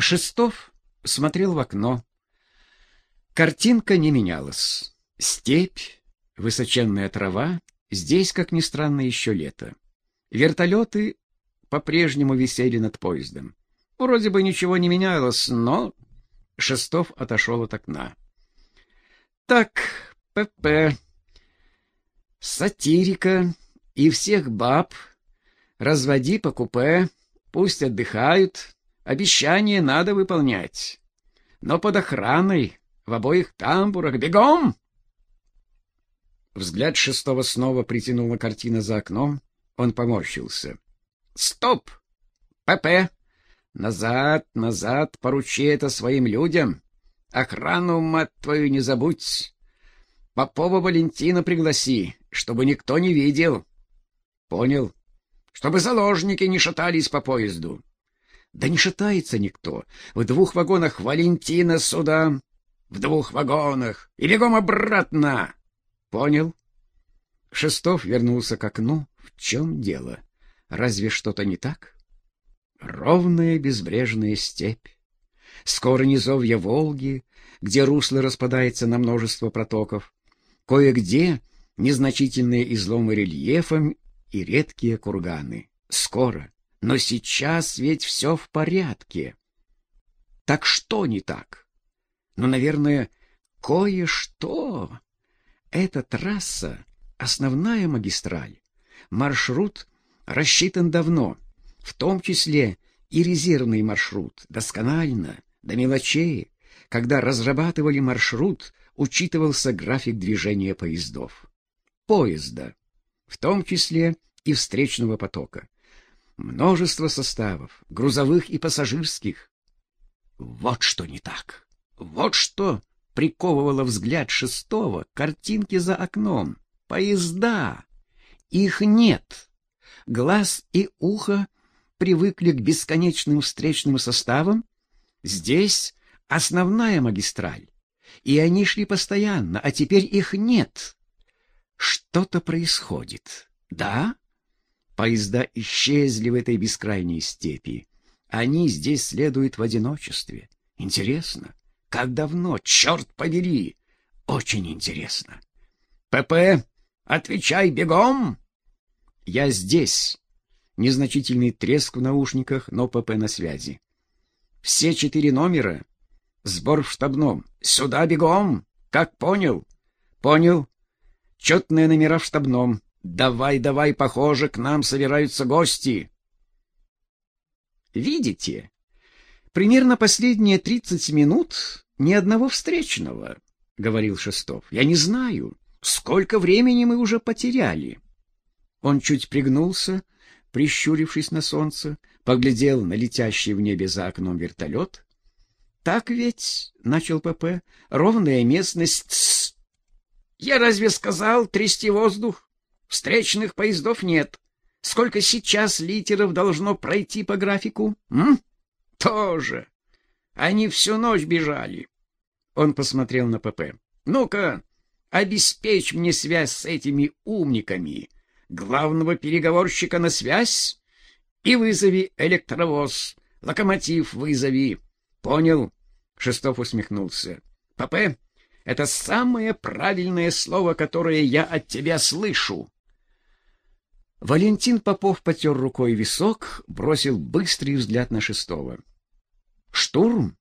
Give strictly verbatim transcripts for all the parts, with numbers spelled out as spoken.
Шестов смотрел в окно. Картинка не менялась. Степь, высоченная трава, здесь, как ни странно, еще лето. Вертолеты по-прежнему висели над поездом. Вроде бы ничего не менялось, но... Шестов отошел от окна. Так, ПП, сатирика и всех баб разводи по купе, пусть отдыхают, обещания надо выполнять. Но под охраной, в обоих тамбурах, бегом! Взгляд Шестого снова притянула картина за окном, он поморщился. Стоп! ПП! Назад, назад, поручи это своим людям. Охрану, мать твою, не забудь. Попова Валентина пригласи, чтобы никто не видел. Понял? Чтобы заложники не шатались по поезду. Да не шатается никто. В двух вагонах Валентина сюда. В двух вагонах. И бегом обратно. Понял? Шестов вернулся к окну. В чем дело? Разве что-то не так? Ровная безбрежная степь. Скоро низовья Волги, где русло распадается на множество протоков. Кое-где незначительные изломы рельефом и редкие курганы. Скоро. Но сейчас ведь все в порядке. Так что не так? Ну, наверное, кое-что. Эта трасса — основная магистраль. Маршрут рассчитан давно, в том числе и резервный маршрут, досконально, до мелочей. Когда разрабатывали маршрут, учитывался график движения поездов. Поезда, в том числе и встречного потока. Множество составов, грузовых и пассажирских. Вот что не так. Вот что приковывало взгляд Шестого к картинке за окном. Поезда. Их нет. Глаз и ухо привыкли к бесконечным встречным составам. Здесь основная магистраль, и они шли постоянно, а теперь их нет. Что-то происходит. Да? Поезда исчезли в этой бескрайней степи. Они здесь следуют в одиночестве. Интересно, как давно, черт побери! Очень интересно. ПП, отвечай бегом! Я здесь. Незначительный треск в наушниках, но ПП на связи. Все четыре номера. Сбор в штабном. Сюда бегом. Как понял? Понял. Четные номера в штабном. Давай, давай, похоже, к нам собираются гости. Видите? Примерно последние тридцать минут ни одного встречного, говорил Шестов. Я не знаю, сколько времени мы уже потеряли. Он чуть пригнулся, прищурившись на солнце, поглядел на летящий в небе за окном вертолет. Так ведь, начал ПП, ровная местность. Тс! Я разве сказал трясти воздух? Встречных поездов нет. Сколько сейчас литеров должно пройти по графику? М? Тоже. Они всю ночь бежали. Он посмотрел на ПП. Ну-ка, обеспечь мне связь с этими умниками. Главного переговорщика на связь и вызови электровоз. Локомотив вызови. Понял? Шестов усмехнулся. ПП, это самое правильное слово, которое я от тебя слышу. Валентин Попов потер рукой висок, бросил быстрый взгляд на Шестого. Штурм?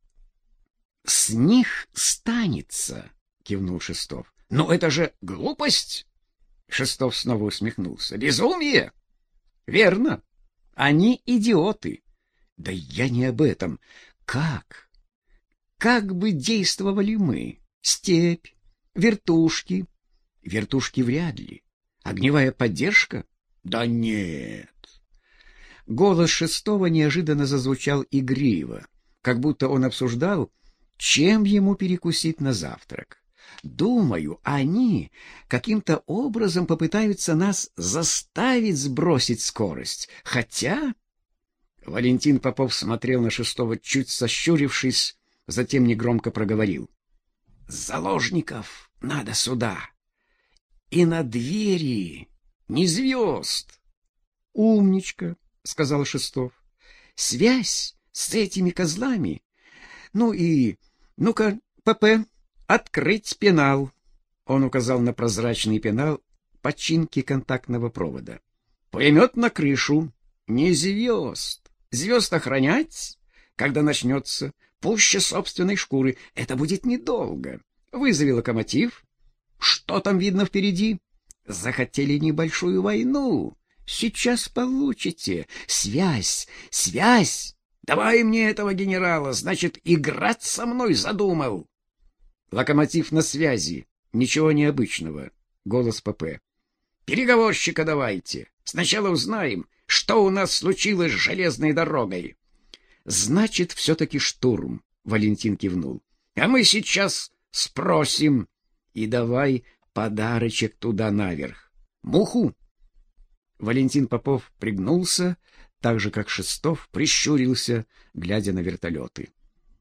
С них станется, кивнул Шестов. Но это же глупость. Шестов снова усмехнулся. Безумие? Верно. Они идиоты. Да я не об этом. Как? Как бы действовали мы? Степь, вертушки. Вертушки вряд ли. Огневая поддержка? Да нет. Голос Шестого неожиданно зазвучал игриво, как будто он обсуждал, чем ему перекусить на завтрак. Думаю, они каким-то образом попытаются нас заставить сбросить скорость. Хотя... Валентин Попов смотрел на Шестого, чуть сощурившись, затем негромко проговорил. Заложников надо сюда. И на двери не звезд. Умничка, сказал Шестов. Связь с этими козлами. Ну и... Ну-ка, ПП, открыть пенал. Он указал на прозрачный пенал починки контактного провода. Пулемет на крышу. Не звезд. Звезд охранять, когда начнется, пуще собственной шкуры. Это будет недолго. Вызови локомотив. Что там видно впереди? Захотели небольшую войну. Сейчас получите. Связь, связь. Давай мне этого генерала, значит, играть со мной задумал. Локомотив на связи. Ничего необычного. Голос ПП. Переговорщика давайте. Сначала узнаем, что у нас случилось с железной дорогой. Значит, все-таки штурм, Валентин кивнул. А мы сейчас спросим. И давай подарочек туда наверх. Муху. Валентин Попов пригнулся, так же, как Шестов прищурился, глядя на вертолеты.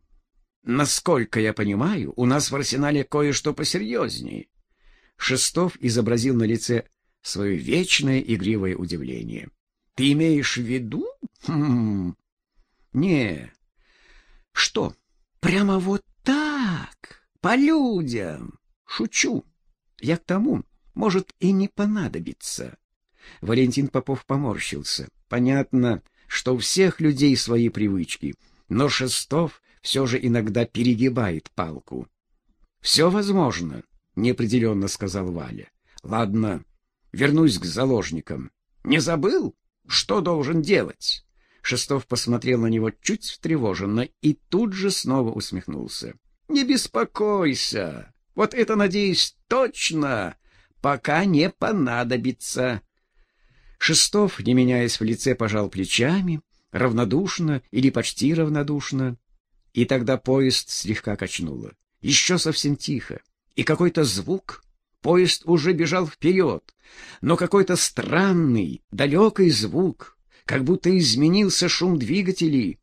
Насколько я понимаю, у нас в арсенале кое-что посерьезнее. Шестов изобразил на лице свое вечное игривое удивление. Ты имеешь в виду? Хм. Не. Что? Прямо вот так? По людям? Шучу. Я к тому, может и не понадобится. Валентин Попов поморщился. Понятно, что у всех людей свои привычки, но Шестов все же иногда перегибает палку. Все возможно, неопределенно сказал Валя. Ладно, вернусь к заложникам. Не забыл, что должен делать? Шестов посмотрел на него чуть встревоженно и тут же снова усмехнулся. Не беспокойся. Вот это, надеюсь, точно, пока не понадобится. Шестов, не меняясь в лице, пожал плечами, равнодушно или почти равнодушно, и тогда поезд слегка качнуло. Еще совсем тихо, и какой-то звук. Поезд уже бежал вперед, но какой-то странный, далекий звук, как будто изменился шум двигателей.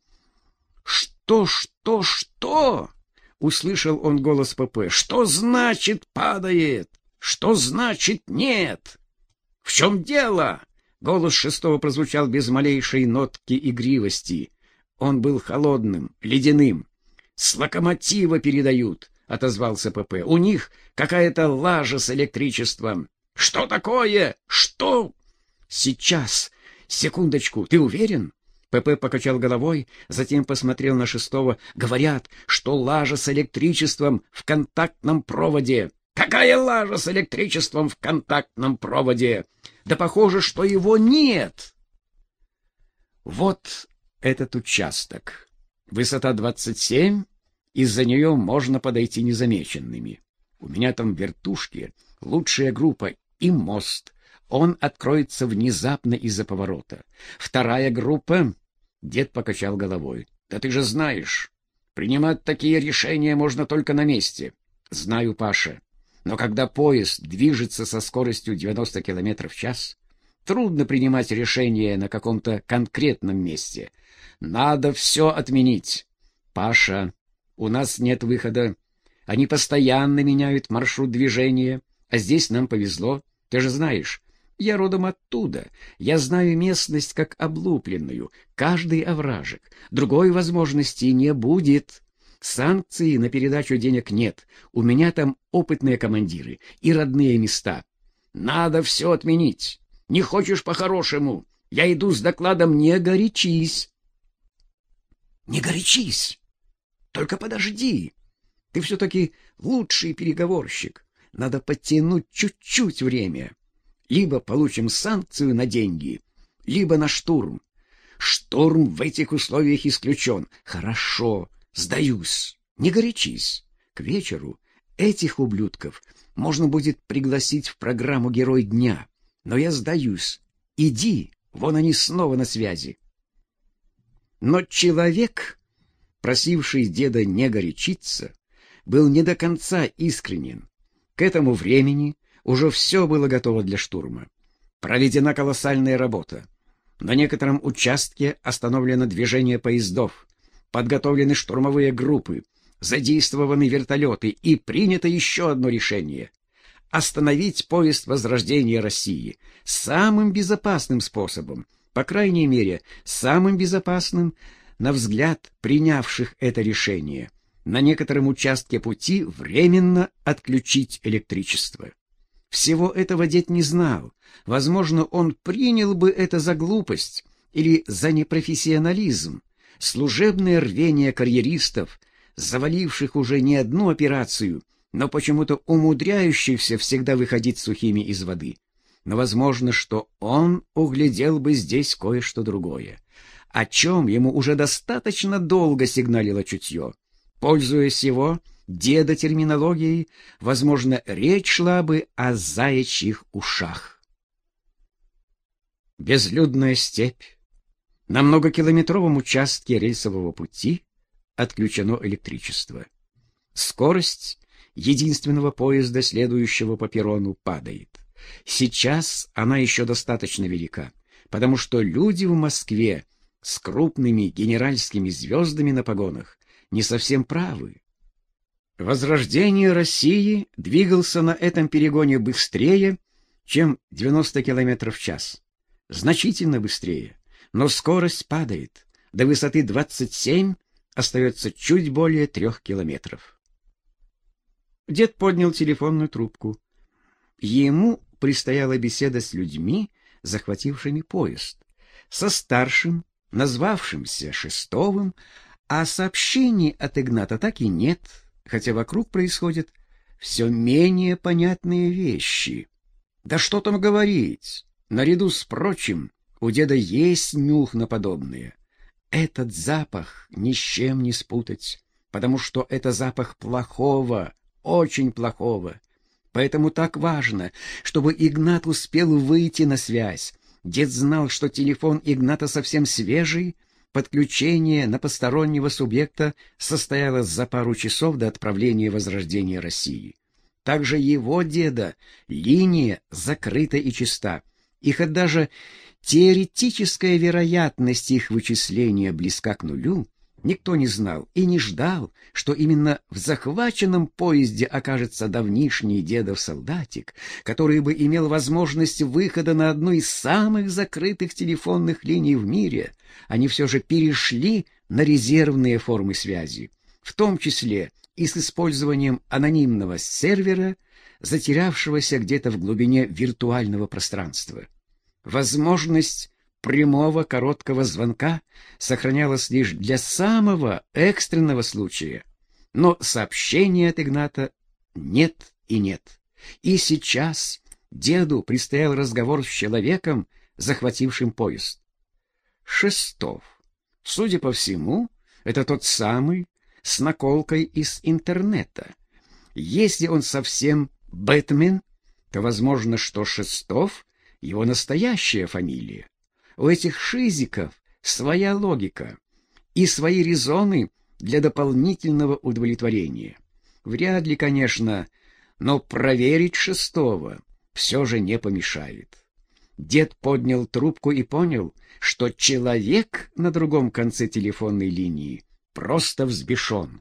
«Что, что, что?» — услышал он голос ПП. «Что значит падает? Что значит нет? В чем дело?» Голос Шестого прозвучал без малейшей нотки игривости. Он был холодным, ледяным. «С локомотива передают», — отозвался ПП. «У них какая-то лажа с электричеством». «Что такое? Что?» «Сейчас. Секундочку. Ты уверен?» ПП покачал головой, затем посмотрел на Шестого. «Говорят, что лажа с электричеством в контактном проводе». «Какая лажа с электричеством в контактном проводе? Да похоже, что его нет». Вот этот участок. Высота двадцать семь, из-за нее можно подойти незамеченными. У меня там в вертушке лучшая группа и мост. Он откроется внезапно из-за поворота. Вторая группа... Дед покачал головой. Да ты же знаешь, принимать такие решения можно только на месте. Знаю, Паша. Но когда поезд движется со скоростью девяносто километров в час, трудно принимать решение на каком-то конкретном месте. Надо все отменить. Паша, у нас нет выхода. Они постоянно меняют маршрут движения, а здесь нам повезло. Ты же знаешь, я родом оттуда. Я знаю местность как облупленную, каждый овражек. Другой возможности не будет. Санкций на передачу денег нет. У меня там опытные командиры и родные места. Надо все отменить. Не хочешь по-хорошему? Я иду с докладом, не горячись. Не горячись. Только подожди. Ты все-таки лучший переговорщик. Надо подтянуть чуть-чуть время. Либо получим санкцию на деньги, либо на штурм. Штурм в этих условиях исключен. Хорошо. Сдаюсь, не горячись. К вечеру этих ублюдков можно будет пригласить в программу «Герой дня». Но я сдаюсь. Иди, вон они снова на связи. Но человек, просивший деда не горячиться, был не до конца искренен. К этому времени уже все было готово для штурма. Проведена колоссальная работа. На некотором участке остановлено движение поездов. Подготовлены штурмовые группы, задействованы вертолеты, и принято еще одно решение — остановить поезд Возрождения России самым безопасным способом, по крайней мере, самым безопасным на взгляд принявших это решение, на некотором участке пути временно отключить электричество. Всего этого дед не знал. Возможно, он принял бы это за глупость или за непрофессионализм, служебное рвение карьеристов, заваливших уже не одну операцию, но почему-то умудряющихся всегда выходить сухими из воды. Но возможно, что он углядел бы здесь кое-что другое, о чем ему уже достаточно долго сигналило чутье. Пользуясь его деда терминологией, возможно, речь шла бы о заячьих ушах. Безлюдная степь. На многокилометровом участке рельсового пути отключено электричество. Скорость единственного поезда, следующего по перрону, падает. Сейчас она еще достаточно велика, потому что люди в Москве с крупными генеральскими звездами на погонах не совсем правы. Возрождение России двигался на этом перегоне быстрее, чем девяносто километров в час. Значительно быстрее, но скорость падает. До высоты двадцать семь остается чуть более трех километров. Дед поднял телефонную трубку. Ему предстояла беседа с людьми, захватившими поезд, со старшим, назвавшимся Шестовым, а сообщений от Игната так и нет, хотя вокруг происходят все менее понятные вещи. Да что там говорить, наряду с прочим, у деда есть нюх на подобное. Этот запах ни с чем не спутать, потому что это запах плохого, очень плохого. Поэтому так важно, чтобы Игнат успел выйти на связь. Дед знал, что телефон Игната совсем свежий, подключение на постороннего субъекта состоялось за пару часов до отправления возрождения России. Также его деда линия закрыта и чиста, и хоть даже теоретическая вероятность их вычисления близка к нулю, никто не знал и не ждал, что именно в захваченном поезде окажется давнишний дедов солдатик, который бы имел возможность выхода на одну из самых закрытых телефонных линий в мире. Они все же перешли на резервные формы связи, в том числе и с использованием анонимного сервера, затерявшегося где-то в глубине виртуального пространства. Возможность прямого короткого звонка сохранялась лишь для самого экстренного случая, но сообщения от Игната нет и нет. И сейчас деду предстоял разговор с человеком, захватившим поезд. Шестов. Судя по всему, это тот самый с наколкой из интернета. Если он совсем Бэтмен, то возможно, что Шестов — его настоящая фамилия. У этих шизиков своя логика и свои резоны для дополнительного удовлетворения. Вряд ли, конечно, но проверить Шестого все же не помешает. Дед поднял трубку и понял, что человек на другом конце телефонной линии просто взбешен.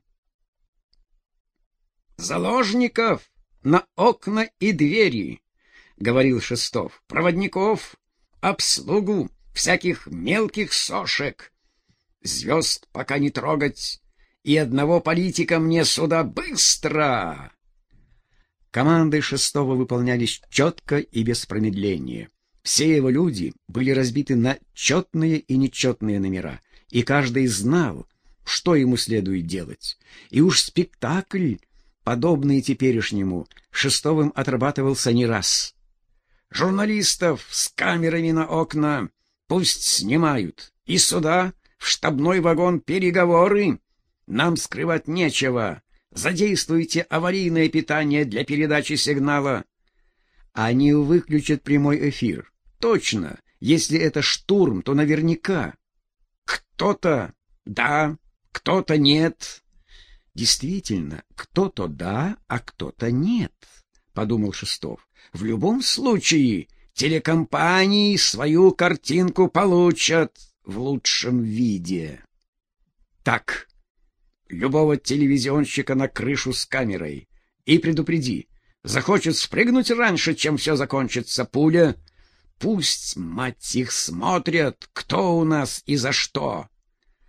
«Заложников на окна и двери», — говорил Шестов, — «проводников, обслугу, всяких мелких сошек. Звезд пока не трогать, и одного политика мне сюда быстро!» Команды Шестого выполнялись четко и без промедления. Все его люди были разбиты на четные и нечетные номера, и каждый знал, что ему следует делать. И уж спектакль, подобный теперешнему, Шестовым отрабатывался не раз. «Журналистов с камерами на окна пусть снимают, и сюда, в штабной вагон, переговоры. Нам скрывать нечего. Задействуйте аварийное питание для передачи сигнала». Они выключат прямой эфир. Точно, если это штурм, то наверняка. Кто-то да, кто-то нет. Действительно, кто-то да, а кто-то нет, подумал Шестов. В любом случае, телекомпании свою картинку получат в лучшем виде. Так, любого телевизионщика на крышу с камерой и предупреди, захочет спрыгнуть раньше, чем все закончится, пуля. Пусть, мать их, смотрят, кто у нас и за что.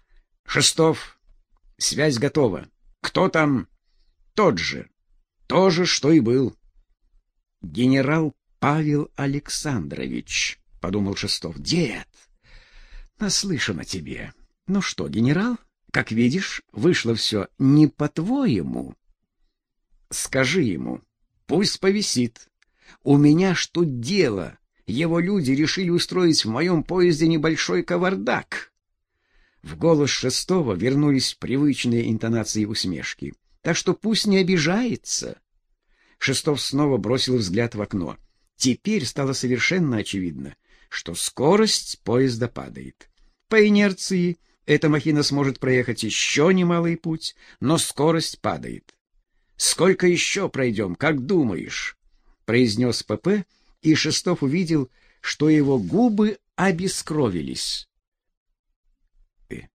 Шестов, связь готова. Кто там? Тот же. То же, что и был. Генерал Павел Александрович, — подумал Шестов. Дед, наслышан о тебе. Ну что, генерал, как видишь, вышло все не по-твоему. Скажи ему, пусть повисит. У меня что дело? Его люди решили устроить в моем поезде небольшой кавардак. В голос Шестого вернулись привычные интонации усмешки. Так что пусть не обижается. Шестов снова бросил взгляд в окно. Теперь стало совершенно очевидно, что скорость поезда падает. По инерции эта махина сможет проехать еще немалый путь, но скорость падает. «Сколько еще пройдем, как думаешь?» — произнес ПП, и Шестов увидел, что его губы обескровились.